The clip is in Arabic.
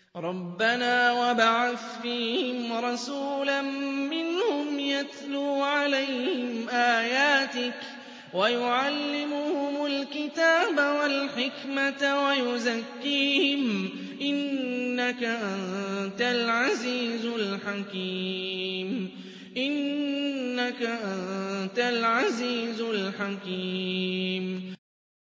رَبَّنَا وَابْعَثْ فِيهِمْ رَسُولًا مِّنْهُمْ يَتْلُو عَلَيْهِمْ آيَاتِكَ وَيُعَلِّمُهُمُ الْكِتَابَ وَالْحِكْمَةَ وَيُزَكِّيهِمْ ۚ إِنَّكَ أَنتَ الْعَزِيزُ الْحَكِيمُ